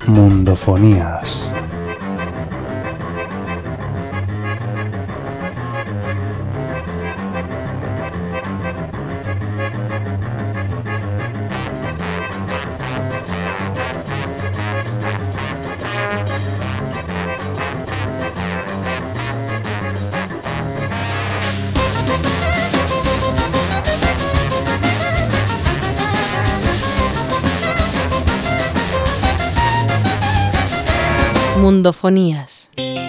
Mundofonías. Mundofonías.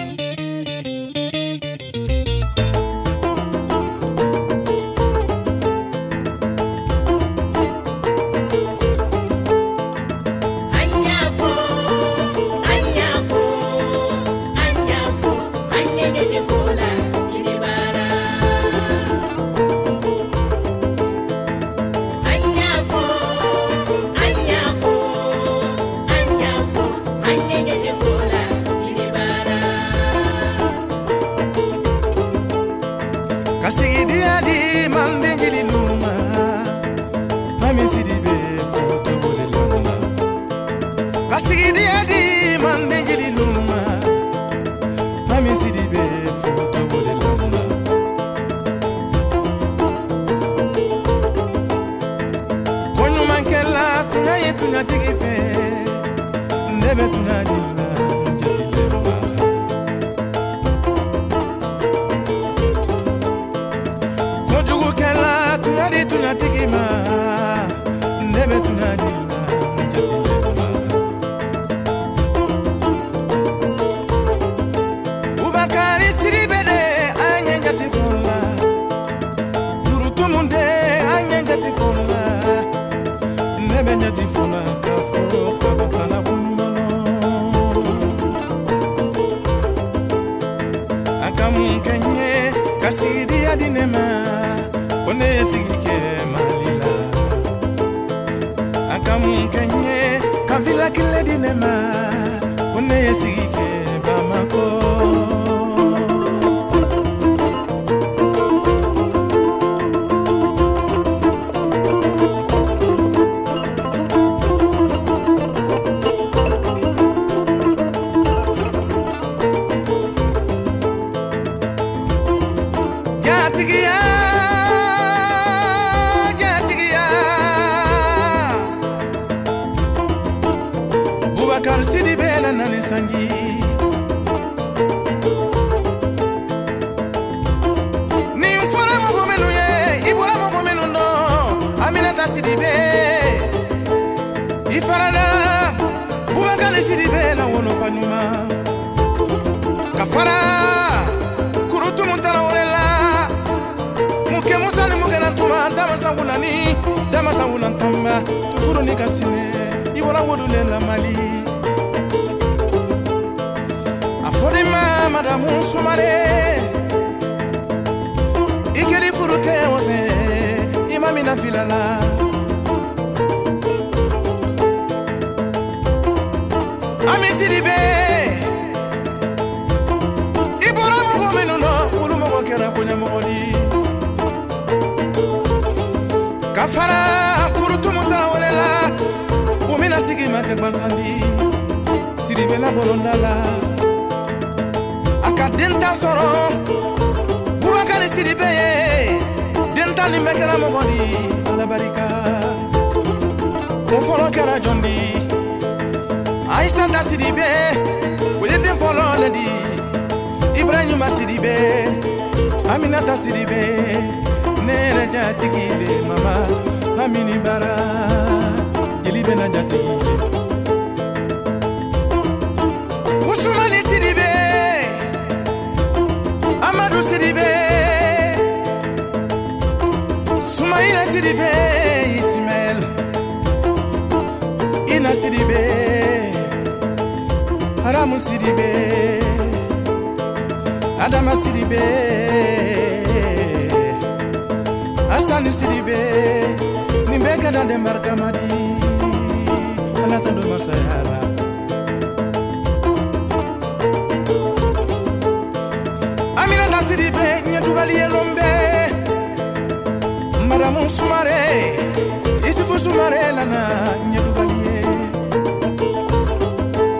Madame Soumare, il se faut Soumare, Lana, Nyadoubalie.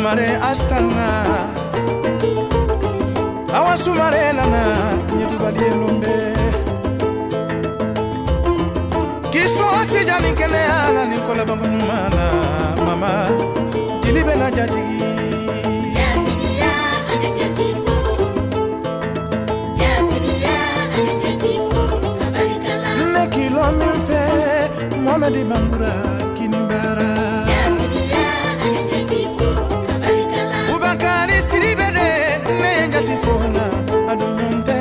sumare astana awa sumare nana nyedu bali lombe kiso asijani kene ana nikola bangu mana mama dilibe na jatigi nekilo minfe Mohamed Bambura kinimbara Ubakari siribede negatifona adunte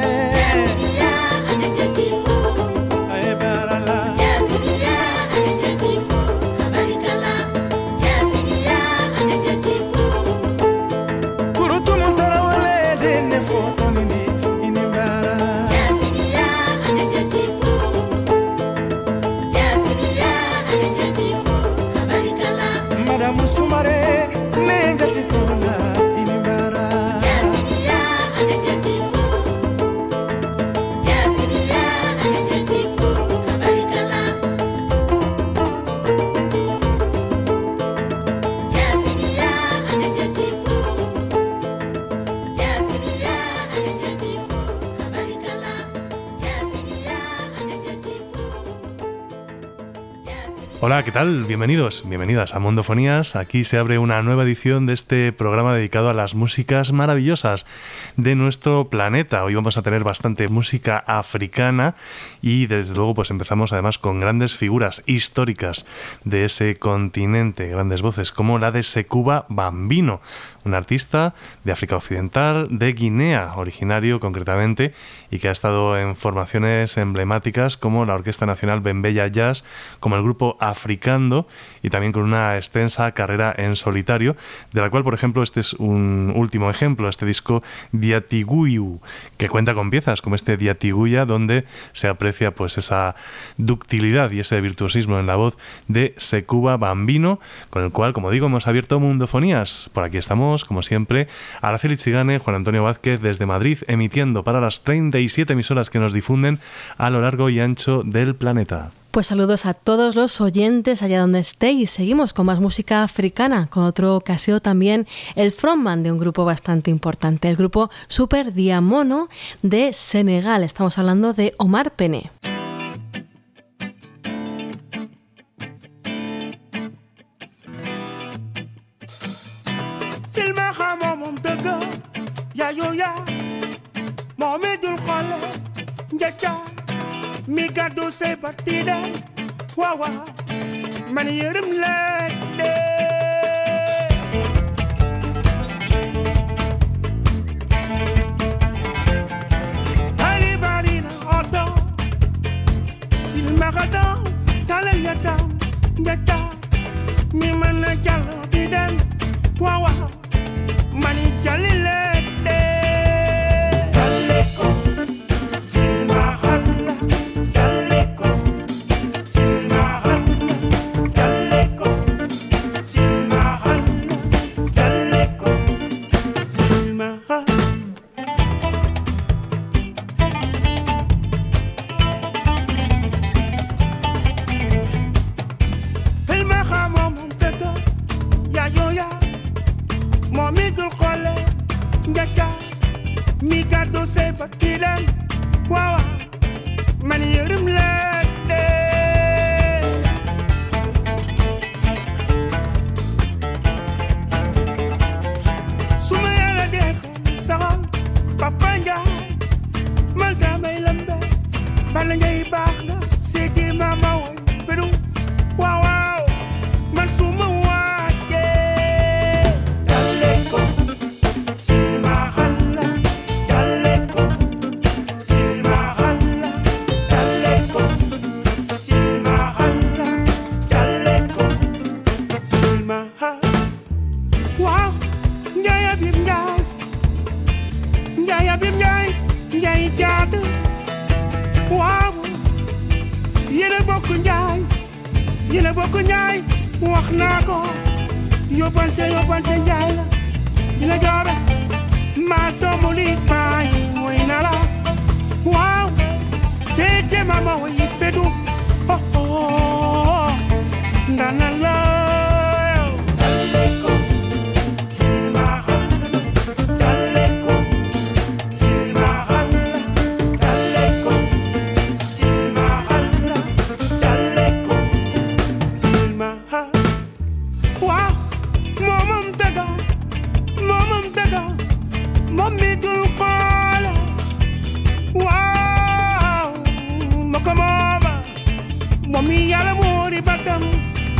Sumare negatifona inimbara Hola, ¿qué tal? Bienvenidos, bienvenidas a Mundofonías. Aquí se abre una nueva edición de este programa dedicado a las músicas maravillosas de nuestro planeta. Hoy vamos a tener bastante música africana y desde luego pues empezamos además con grandes figuras históricas de ese continente, grandes voces como la de Sekuba Bambino, un artista de África Occidental, de Guinea, originario concretamente, y que ha estado en formaciones emblemáticas como la Orquesta Nacional Bembeya Jazz, como el grupo Africando, y también con una extensa carrera en solitario, de la cual, por ejemplo, este es un último ejemplo, este disco Diatiguyu, que cuenta con piezas como este Diatiguya, donde se aprecia pues esa ductilidad y ese virtuosismo en la voz de Sekuba Bambino, con el cual, como digo, hemos abierto Mundofonías. Por aquí estamos, como siempre, Araceli Chigane, Juan Antonio Vázquez desde Madrid, emitiendo para las 37 emisoras que nos difunden a lo largo y ancho del planeta. Pues saludos a todos los oyentes allá donde estéis. Seguimos con más música africana, con otro que ha sido también el frontman de un grupo bastante importante, el grupo Super Diamono de Senegal. Estamos hablando de Omar Pene. Mi gado se partida wawa man yërëm la de ali barina auto sil magado talal yata yata mi man jallo di dem wawa man jalile de daleko sil magalla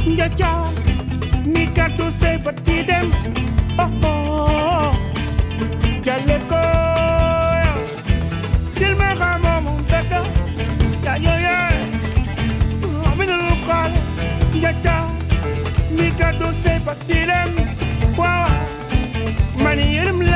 ya cha mi kato se bati dem oh oh ya le ko sil me ramo mon beka ya yo ya mi no lokal ya cha mi kato se bati dem wow mani yerim le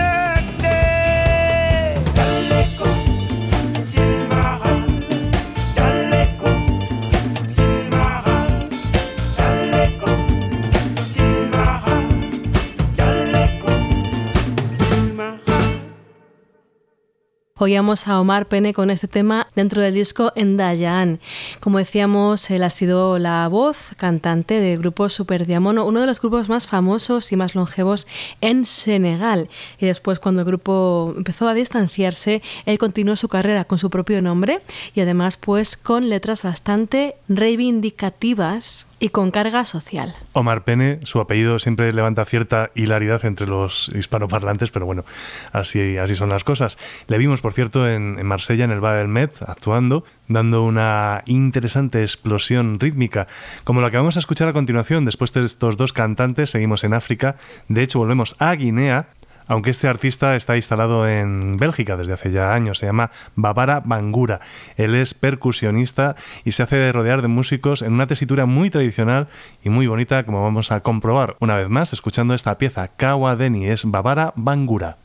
Oíamos a Omar Pene con este tema dentro del disco Ndayaan. Como decíamos, él ha sido la voz cantante del grupo Super Diamono, uno de los grupos más famosos y más longevos en Senegal. Y después, cuando el grupo empezó a distanciarse, él continuó su carrera con su propio nombre y además pues con letras bastante reivindicativas y con carga social. Omar Pene, su apellido siempre levanta cierta hilaridad entre los hispanoparlantes, pero bueno, así son las cosas. Le vimos, por cierto, en Marsella, en el Bar del Met, actuando, dando una interesante explosión rítmica, como la que vamos a escuchar a continuación. Después de estos dos cantantes, seguimos en África. De hecho, volvemos a Guinea, aunque este artista está instalado en Bélgica desde hace ya años. Se llama Babara Bangura. Él es percusionista y se hace rodear de músicos en una tesitura muy tradicional y muy bonita, como vamos a comprobar una vez más escuchando esta pieza. Kawa Deni es Babara Bangura.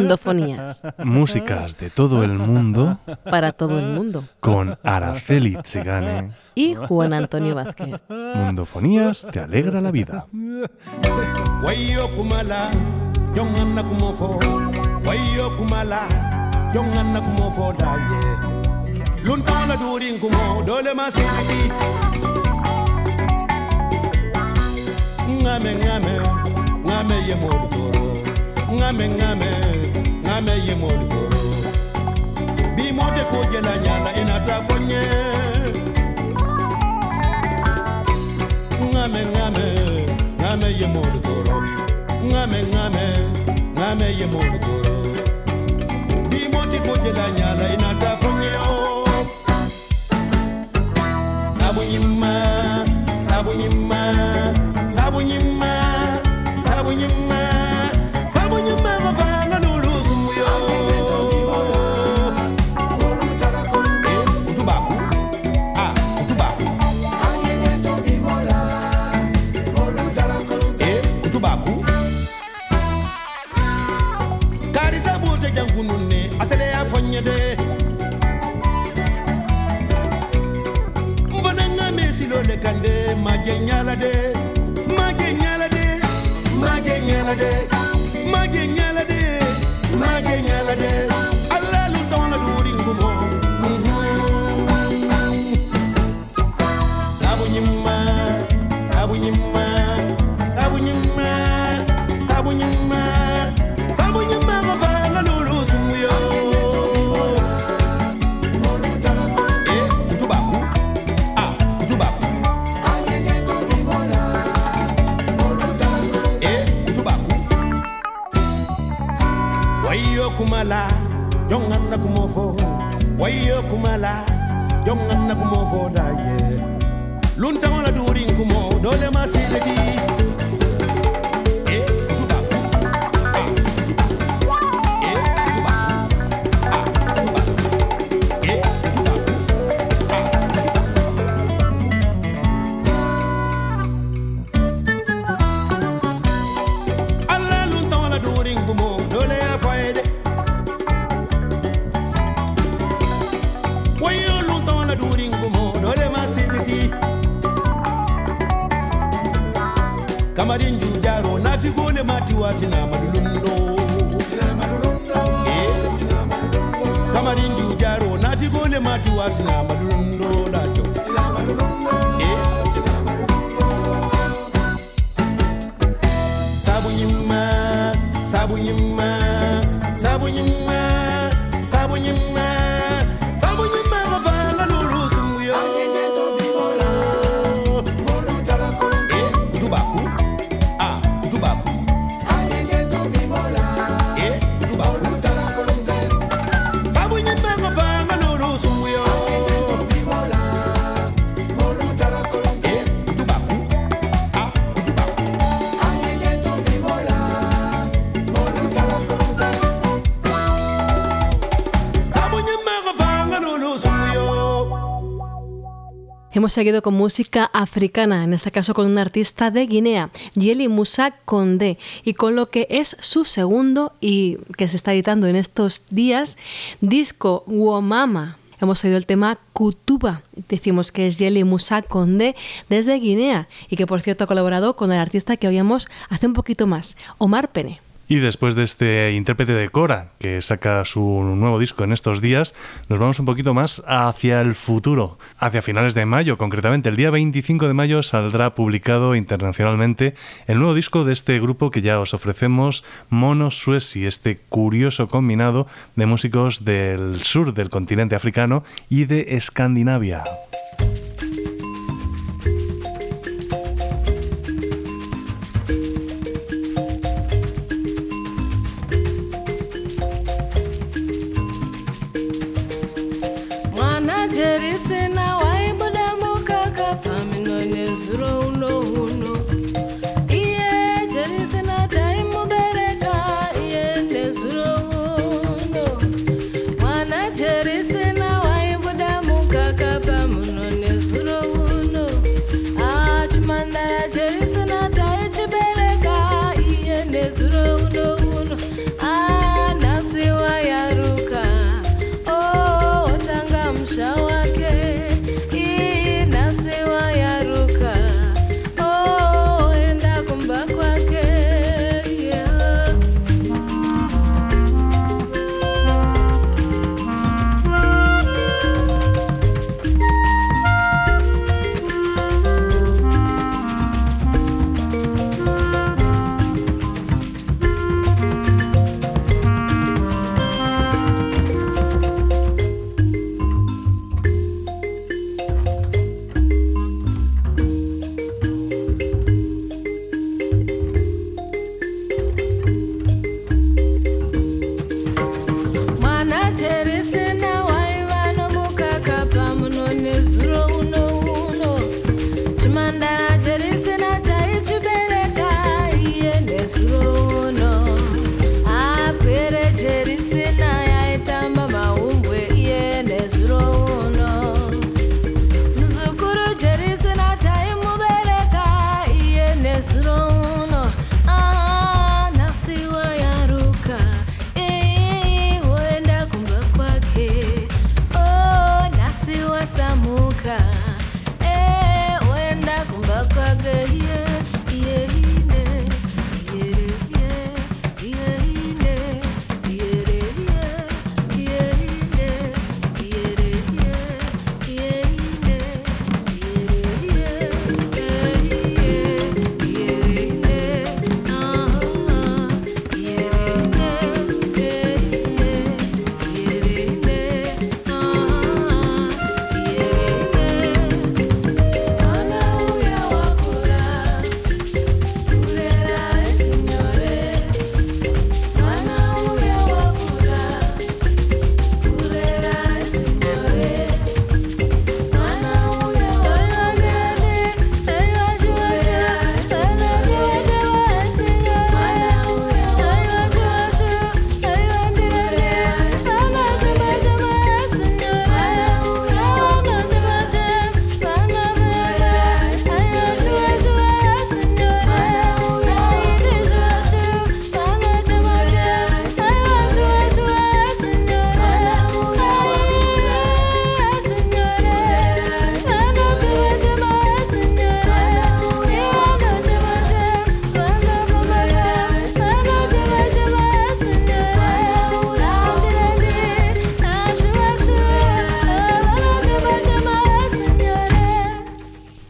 Mundofonías. Músicas de todo el mundo. Para todo el mundo. Con Araceli Tsigane. Y Juan Antonio Vázquez. Mundofonías te alegra la vida. Wayo kumala, jongana kumofo. Wayo kumala, jongana kumofo daye. Luntala durin kumo, dole masiti. Ngame ye modoro. Ngame ye modoro. Bi mote ko jela nyala inata fonye. Ngame ye modoro. Ngame ye modoro. Bi mote ko jela nyala inata fonye. Sabunyima gafanga nulu sumuyo. Utubaku. Utubaku. Utubaku. Kari sabute jankunune atele ya fonyede. Silole kande magenyala de Allah lu don la duri ngumo sabunyima gafanga lulu sumuyo. Kumala, jongana kumofo. Wayo kumala, jongana kumofo da ye. Lunta la durin kumo, dole masideti. Kamarinju jaro na figole matiwa sina malulundo. Kamarinju jaro na figole matiwa sina malulundo lacho. Sabunyima gafanga lulu sumuyo. Hemos seguido con música africana, en este caso con un artista de Guinea, Yeli Moussa Condé, y con lo que es su segundo y que se está editando en estos días, disco Womama. Hemos oído el tema Kutuba, decimos que es Yeli Moussa Condé desde Guinea y que por cierto ha colaborado con el artista que oíamos hace un poquito más, Omar Pene. Y después de este intérprete de Kora, que saca su nuevo disco en estos días, nos vamos un poquito más hacia el futuro, hacia finales de mayo concretamente. El día 25 de mayo saldrá publicado internacionalmente el nuevo disco de este grupo que ya os ofrecemos, Mono Suesi, este curioso combinado de músicos del sur del continente africano y de Escandinavia. Uno, ah,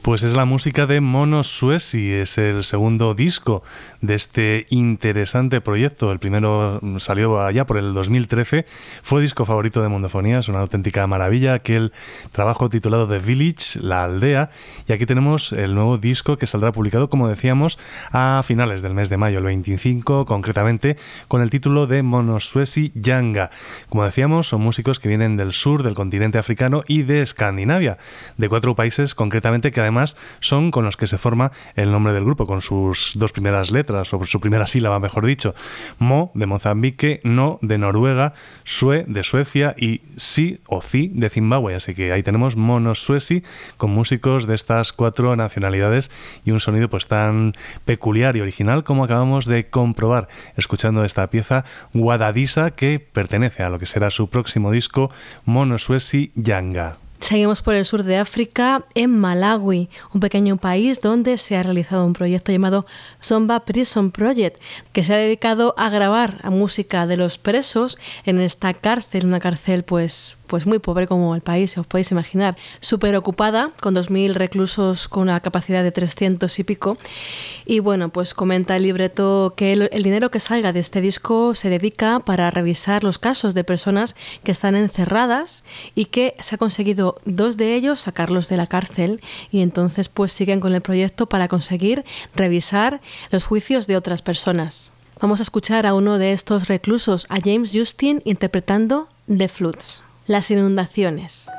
Pues es la música de Mono Suesi, es el segundo disco de este interesante proyecto. El primero salió allá por el 2013, fue disco favorito de Mundofonías, una auténtica maravilla, aquel trabajo titulado The Village, La Aldea, y aquí tenemos el nuevo disco que saldrá publicado, como decíamos, a finales del mes de mayo, el 25, concretamente, con el título de Mono Suesi Yanga. Como decíamos, son músicos que vienen del sur del continente africano y de Escandinavia, de 4 países concretamente, que además son con los que se forma el nombre del grupo, con sus 2 primeras letras, o su primera sílaba, mejor dicho. Mo, de Mozambique, No, de Noruega, Sue, de Suecia, y Si, o Ci, de Zimbabue. Así que ahí tenemos Mono Suesi, con músicos de estas 4 nacionalidades y un sonido pues tan peculiar y original como acabamos de comprobar escuchando esta pieza Wadadisa, que pertenece a lo que será su próximo disco, Mono Suesi Yanga. Seguimos por el sur de África, en Malawi, un pequeño país donde se ha realizado un proyecto llamado Zomba Prison Project, que se ha dedicado a grabar a música de los presos en esta cárcel, una cárcel pues muy pobre como el país, os podéis imaginar, súper ocupada, con 2.000 reclusos con una capacidad de 300 y pico. Y bueno, pues comenta el libreto que el dinero que salga de este disco se dedica para revisar los casos de personas que están encerradas y que se ha conseguido 2 de ellos sacarlos de la cárcel, y entonces pues siguen con el proyecto para conseguir revisar los juicios de otras personas. Vamos a escuchar a uno de estos reclusos, a James Justin, interpretando The Floods, las inundaciones.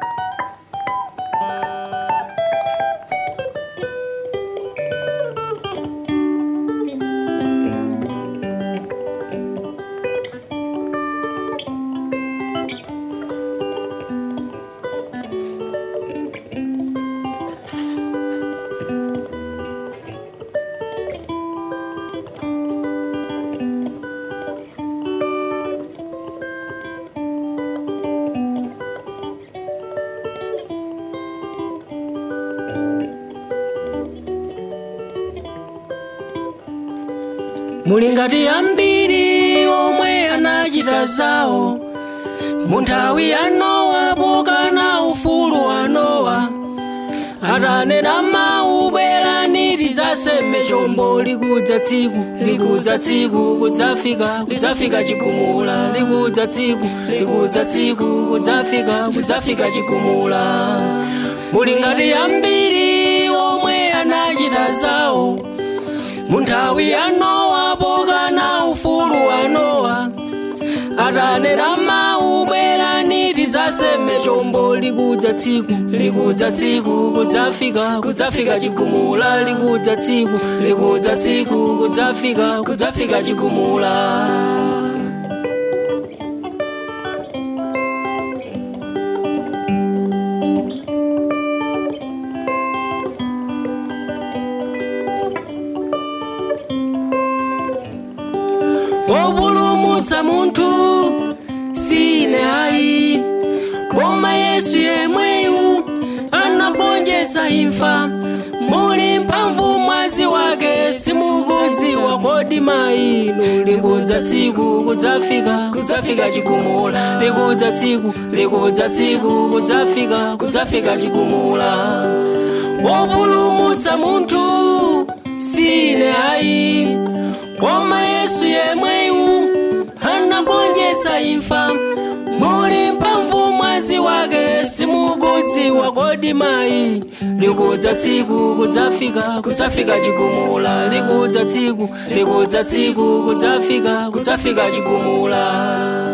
Mulingati ambiri omwe anachita zawo munthawi ya Nowa, pokana ufulu wa Nowa, atanena mawu bwerani tidzaseme chombo, likudza tsiku kudzafika chigumula, likudza tsiku kudzafika chigumula. Mulingati ambiri omwe anachita zawo munthawi ya Nowa, pokana ufulu wa Nowa, atanena mawu bwerani tidzaseme chombo, likudza tsiku kudzafika chigumula, likudza tsiku kudzafika chigumula. Opulumutsa munthu sine ayi, koma Yesu yemweyu anagonjetsa imfa. Muli mphamvu mwazi wake simukudziwa, kodi mainu likudza tsiku kudzafika chigumula, likudza tsiku kudzafika chigumula. Opulumutsa munthu sine ayi, koma Yesu yemweyu anagonjetsa imfa. Muli mphamvu mwazi wake simukudziwa, kodi mayi likudza tsiku kudzafika chigumula, likudza tsiku kudzafika chigumula.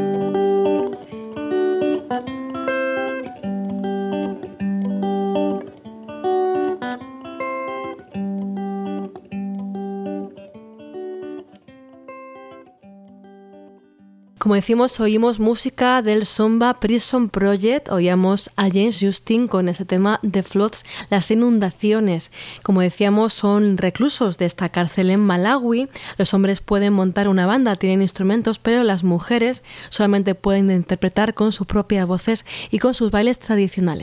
Como decimos, oímos música del Zomba Prison Project, oíamos a James Justin con ese tema The Floods, las inundaciones. Como decíamos, son reclusos de esta cárcel en Malawi. Los hombres pueden montar una banda, tienen instrumentos, pero las mujeres solamente pueden interpretar con sus propias voces y con sus bailes tradicionales.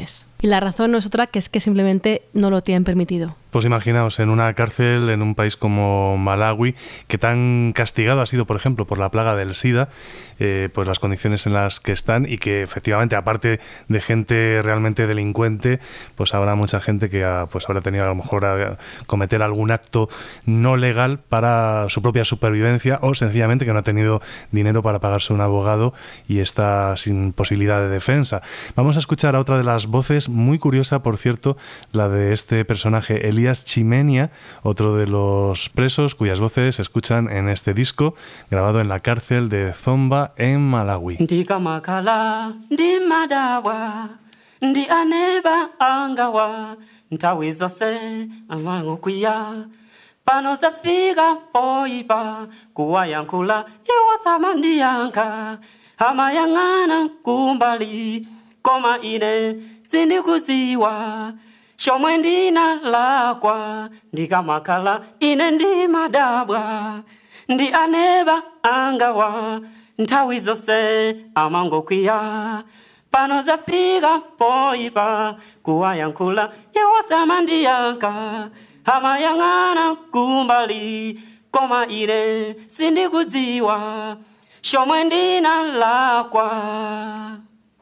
y la razón no es otra que es que simplemente no lo tienen permitido. Pues imaginaos, en una cárcel en un país como Malawi, que tan castigado ha sido, por ejemplo, por la plaga del SIDA, pues las condiciones en las que están, y que efectivamente, aparte de gente realmente delincuente, pues habrá mucha gente que pues habrá tenido a lo mejor a cometer algún acto no legal para su propia supervivencia, o sencillamente que no ha tenido dinero para pagarse un abogado y está sin posibilidad de defensa. Vamos a escuchar a otra de las voces, muy curiosa, por cierto, la de este personaje, Elías Chimenia, otro de los presos cuyas voces se escuchan en este disco grabado en la cárcel de Zomba en Malawi. Ndika makala ndi madawa ndi aneba angawa ntawi zose amangu kuya pano zafika poipa kuwayankula iwasama ndiyanka amayang'ana kumbali koma ine sindikuziwa shomwe ndina lakwa ndikamakhala ine ndi madabwa ndi aneba angawa nthawi zonse amangokwiya pano zafika poipa kuwayankhula iwasama ndiyanka amayang'ana kumbali koma ine sindikudziwa shomwe ndina lakwa.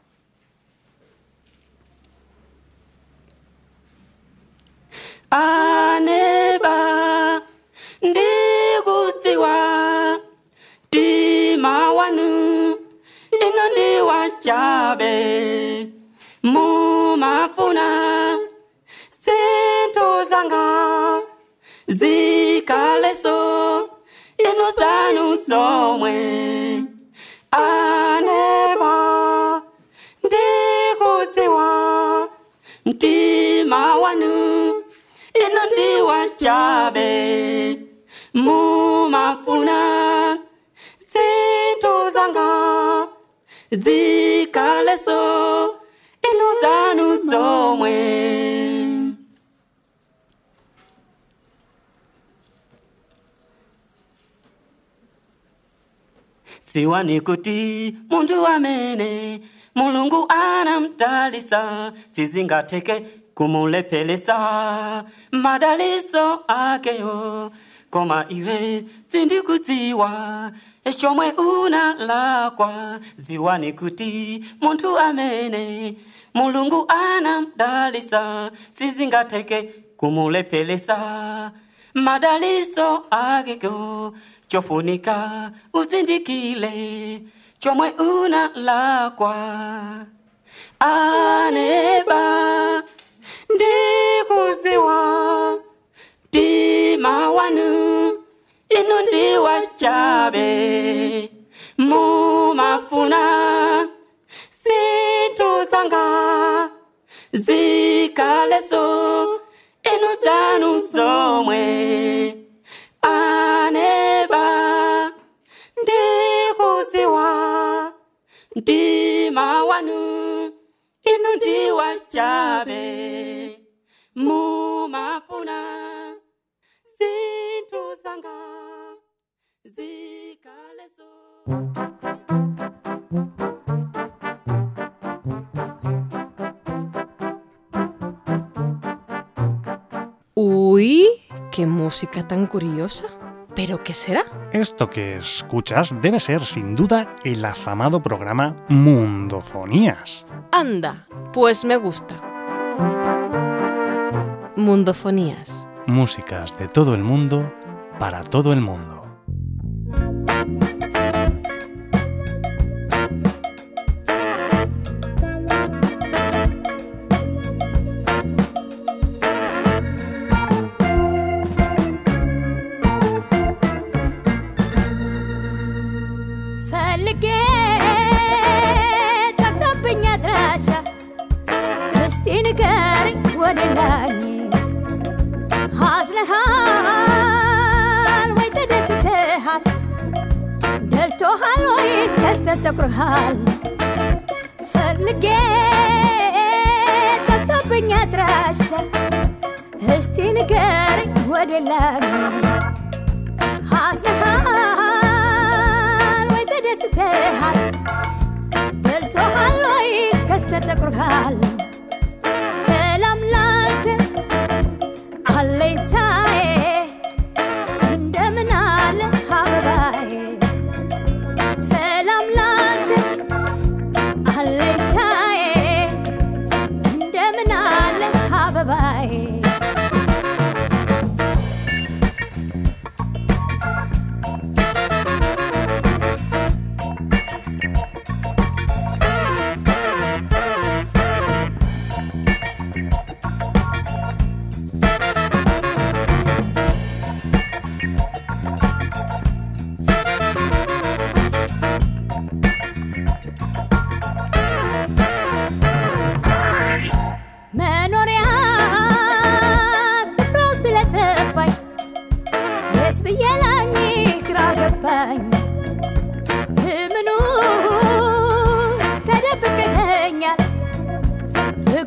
Aneba ndikudziwa tima wanu ino ndiwachabe mumafuna zinthu zanga zikaleso ino zanu zomwe. Aneba ndikudziwa mtima wanu ino ndiwachabe mumafuna zinthu zanga zikaleso ino zanu zomwe. Siwani kuti muntu amene Mulungu anamdalitsa sizingatheke kumulephelesa madaliso akeyo koma iwe sindikudziwa eshomwe unalakwa. Ziwani kuti muntu amene Mulungu anamdalitsa sizingatheke kumulephelesa madaliso akeyo chofunika uzindikile chomwe unalakwa. Aneba ndikudziwa mtima wanu ino ndiwachabe mumafuna zinthu zanga zikaleso ino zanu zomwe. Aneba ndikudziwa mtima wanu ino ndiwachabe mumafuna zinthu zanga zikaleso. Uy, qué música tan curiosa. ¿Pero qué será? Esto que escuchas debe ser, sin duda, el afamado programa Mundofonías. Anda, pues me gusta. Mundofonías. Músicas de todo el mundo, para todo el mundo. تقرهال فرلقيت طبطبني اترشى هستي نقاري ودلاقي حاسنهال ويتدستهال دلتو هالويس كست تقرهال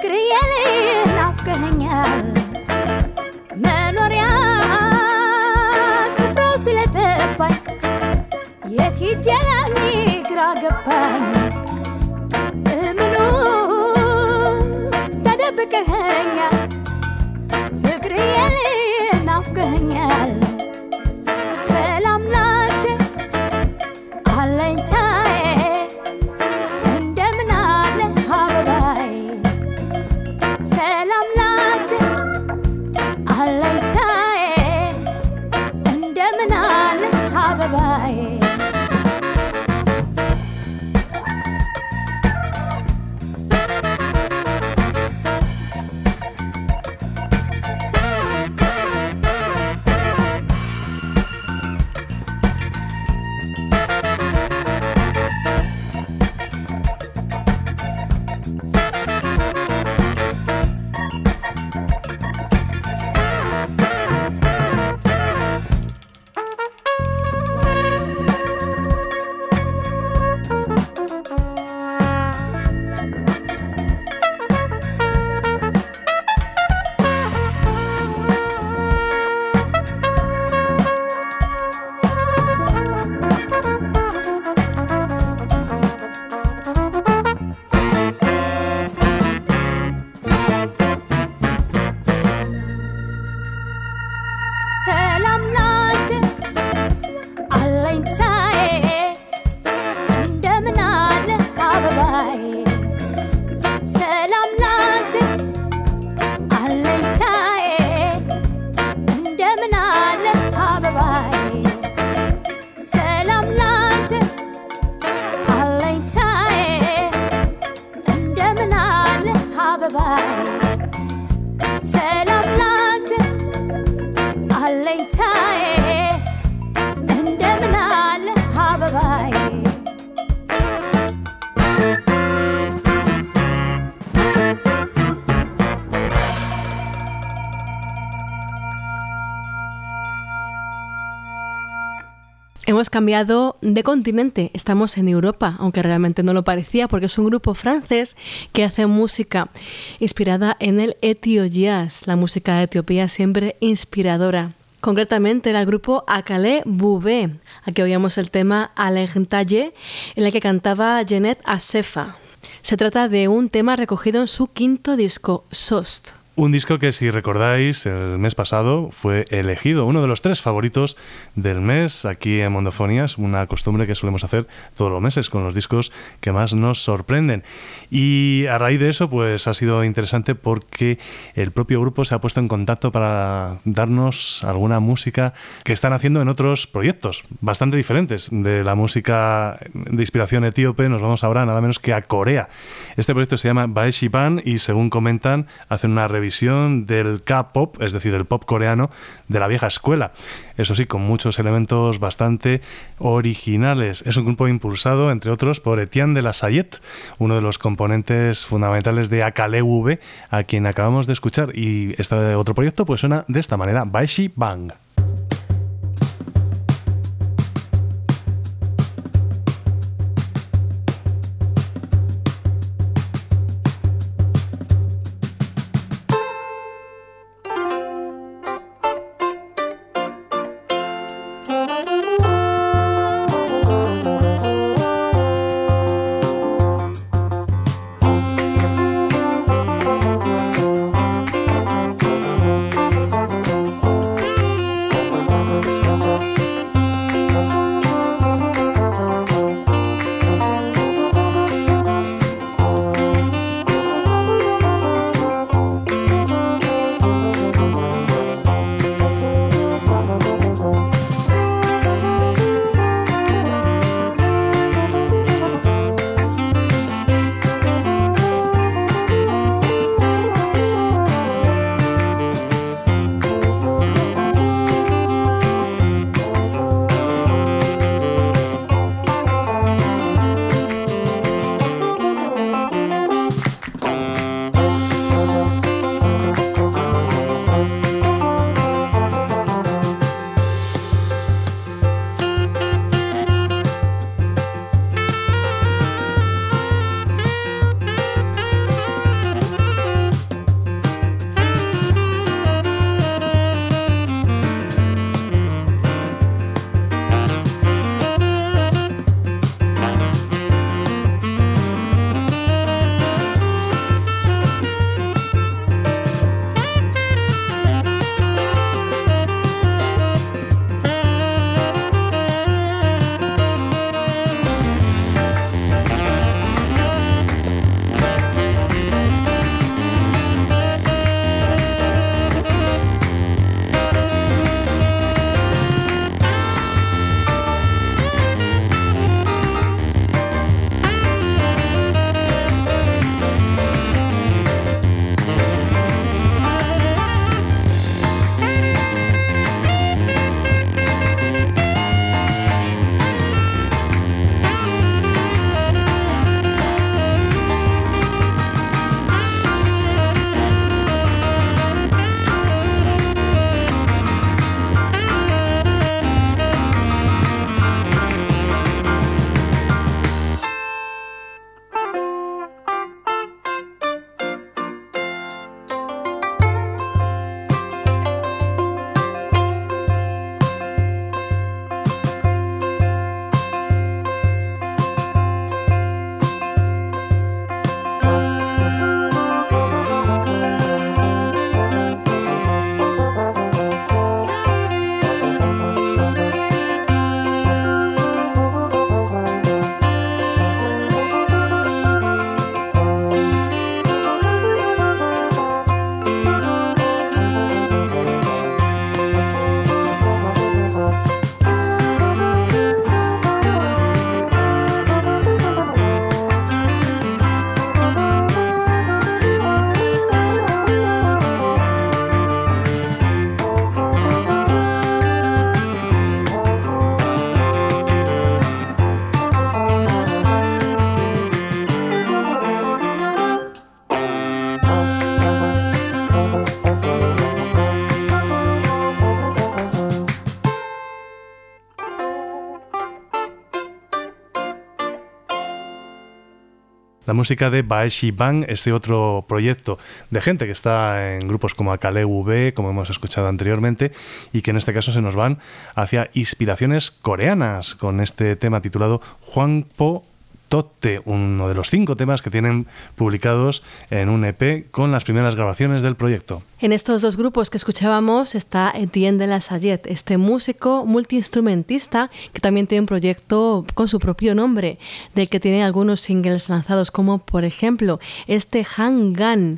ፍቅርዬ ናፍቀኸኛል መኖሪያ ስፍራው ስለጠፋኝ የት ሂጄ ላግኝ ግራ ገባኝ እምን ውስጥ ተደብቀኸኛል ፍቅርዬ ናፍቀኸኛል ሰላም ላንተ አለኝታዬ እንደምን አለ አበባዬ ሰላም ላንተ አለኝታዬ እንደምን አለ አበባዬ ሰላም ላንተ አለኝታዬ እንደምን አለ አበባዬ ሰላም ላንተ አለኝታዬ እንደምን አለ አበባዬ ሰላም ላንተ አለኝታዬ እንደምን አለ አበባዬ ሰላም ላንተ አለኝታዬ እንደምን አለ አበባዬ Hemos cambiado de continente, estamos en Europa, aunque realmente no lo parecía porque es un grupo francés que hace música inspirada en el Ethio Jazz, la música de Etiopía siempre inspiradora. Concretamente era el grupo Akale Boubé. Aquí oíamos el tema Alegtaye, en el que cantaba Jeanette Asefa. Se trata de un tema recogido en su quinto disco, Sost. Un disco que, si recordáis, el mes pasado fue elegido uno de los 3 favoritos del mes aquí en Mundofonías, una costumbre que solemos hacer todos los meses con los discos que más nos sorprenden. Y a raíz de eso, pues ha sido interesante porque el propio grupo se ha puesto en contacto para darnos alguna música que están haciendo en otros proyectos bastante diferentes de la música de inspiración etíope. Nos vamos ahora nada menos que a Corea. Este proyecto se llama Baeshi Band y, según comentan, hacen una revisión del K-pop, es decir, del pop coreano de la vieja escuela. Eso sí, con muchos elementos bastante originales. Es un grupo impulsado, entre otros, por Etienne de la Sayette, uno de los componentes fundamentales de Akale Boubé, a quien acabamos de escuchar. Y este otro proyecto pues suena de esta manera, Baeshi Bang. música de Baeshi Bang, este otro proyecto de gente que está en grupos como Akale V, como hemos escuchado anteriormente, y que en este caso se nos van hacia inspiraciones coreanas con este tema titulado Hwangpo Totte, uno de los 5 temas que tienen publicados en un EP con las primeras grabaciones del proyecto. En estos 2 grupos que escuchábamos está Etienne de la Sayette, este músico multiinstrumentista que también tiene un proyecto con su propio nombre, del que tiene algunos singles lanzados, como por ejemplo este Hangan.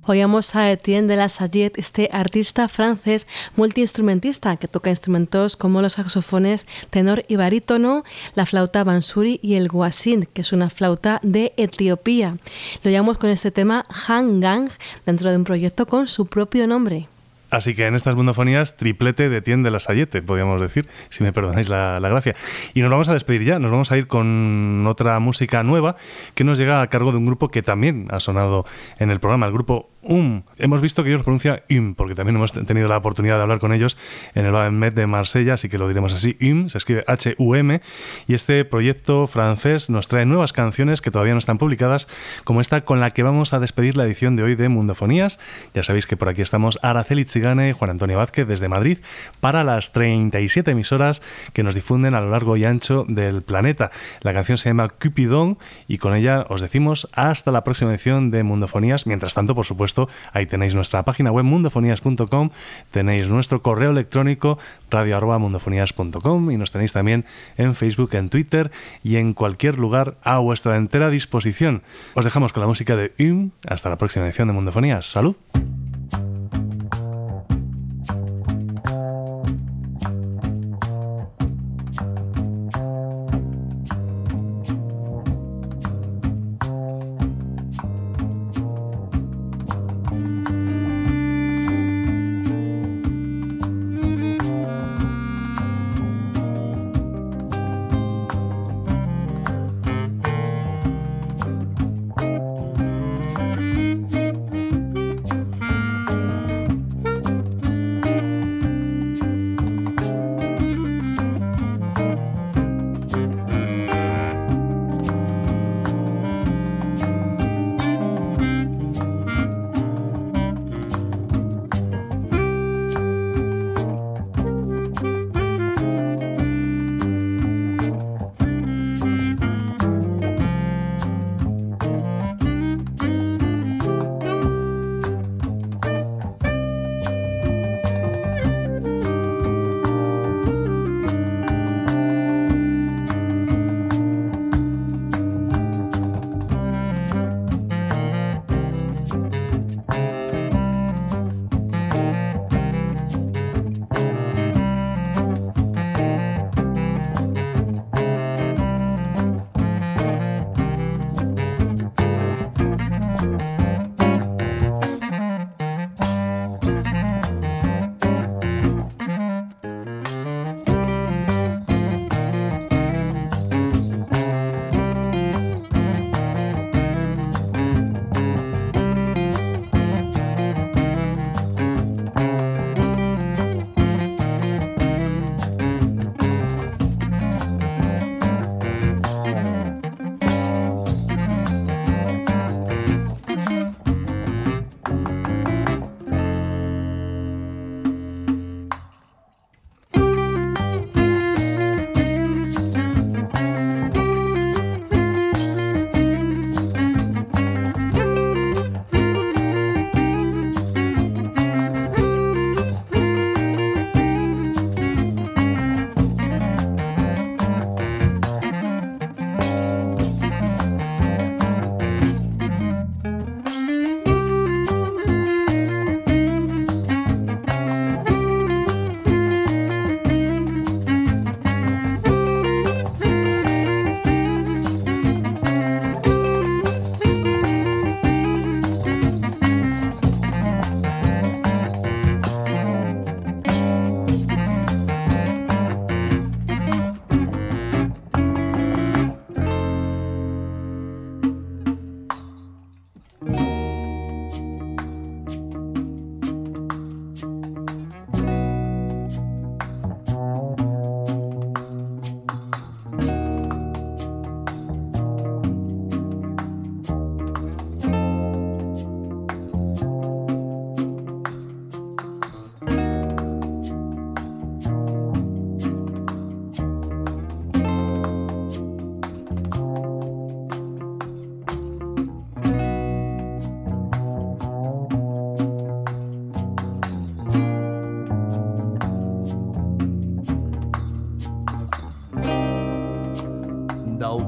Oíamos a Etienne de la Sayette, este artista francés multiinstrumentista que toca instrumentos como los saxofones tenor y barítono, la flauta bansuri y el guasin, que es una flauta de Etiopía. Lo llamamos con este tema Han Gang, dentro de un proyecto con su propio nombre. Así que en estas mundofonías, triplete de Etienne de la Sayette, podríamos decir, si me perdonáis la gracia. Y nos vamos a despedir ya, nos vamos a ir con otra música nueva que nos llega a cargo de un grupo que también ha sonado en el programa, el grupo Hemos visto que ellos pronuncian porque también hemos tenido la oportunidad de hablar con ellos en el Met de Marsella, así que lo diremos así. Se escribe H-U-M, y este proyecto francés nos trae nuevas canciones que todavía no están publicadas, como esta con la que vamos a despedir la edición de hoy de Mundofonías. Ya sabéis que por aquí estamos Araceli Chigane y Juan Antonio Vázquez desde Madrid para las 37 emisoras que nos difunden a lo largo y ancho del planeta. La canción se llama Cupidon y con ella os decimos hasta la próxima edición de Mundofonías. Mientras tanto, por supuesto, ahí tenéis nuestra página web mundofonías.com, tenéis nuestro correo electrónico radio@mundofonías.com y nos tenéis también en Facebook, en Twitter y en cualquier lugar a vuestra entera disposición. Os dejamos con la música de hasta la próxima edición de Mundofonías. ¡Salud!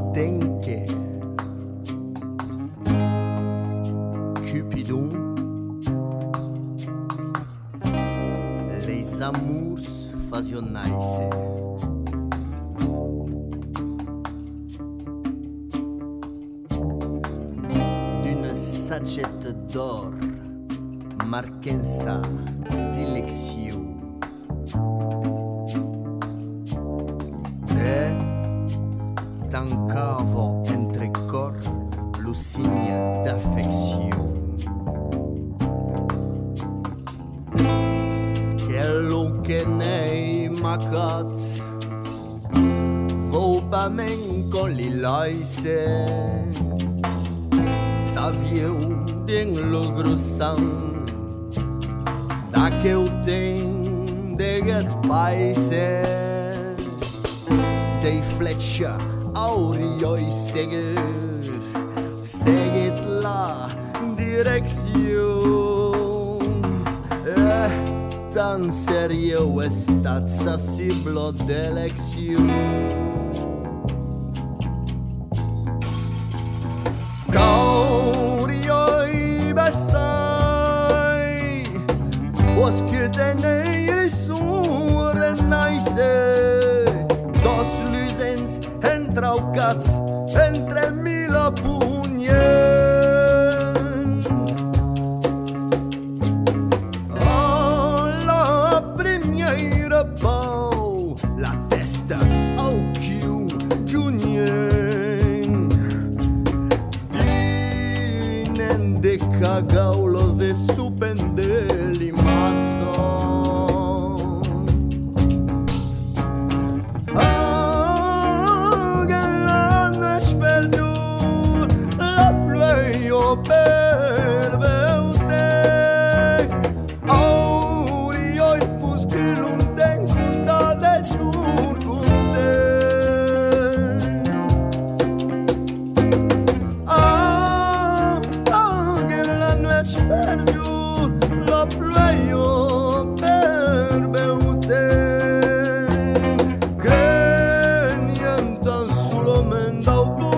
Cupidon, l'amour fusionnaise. D'une sagette d'or marquant sa dilection. Et tant qu'avant entre corps le signe d'affection. Quello che nei macat vou pa men con li laise saviu den lo grossan da que eu tenho de get paise dei fletcher aurioi seguit la direction tan sérieux estat sa cible d'élection. Caurioi besai, os que tenei sure naise, dos luzens entraucats entre mila punhens. La testa au chiu giunien Dinen de cagaulos e stupendeli mason che l'anno è sperdut la pluie o per veute io i puschi Che niente solo menda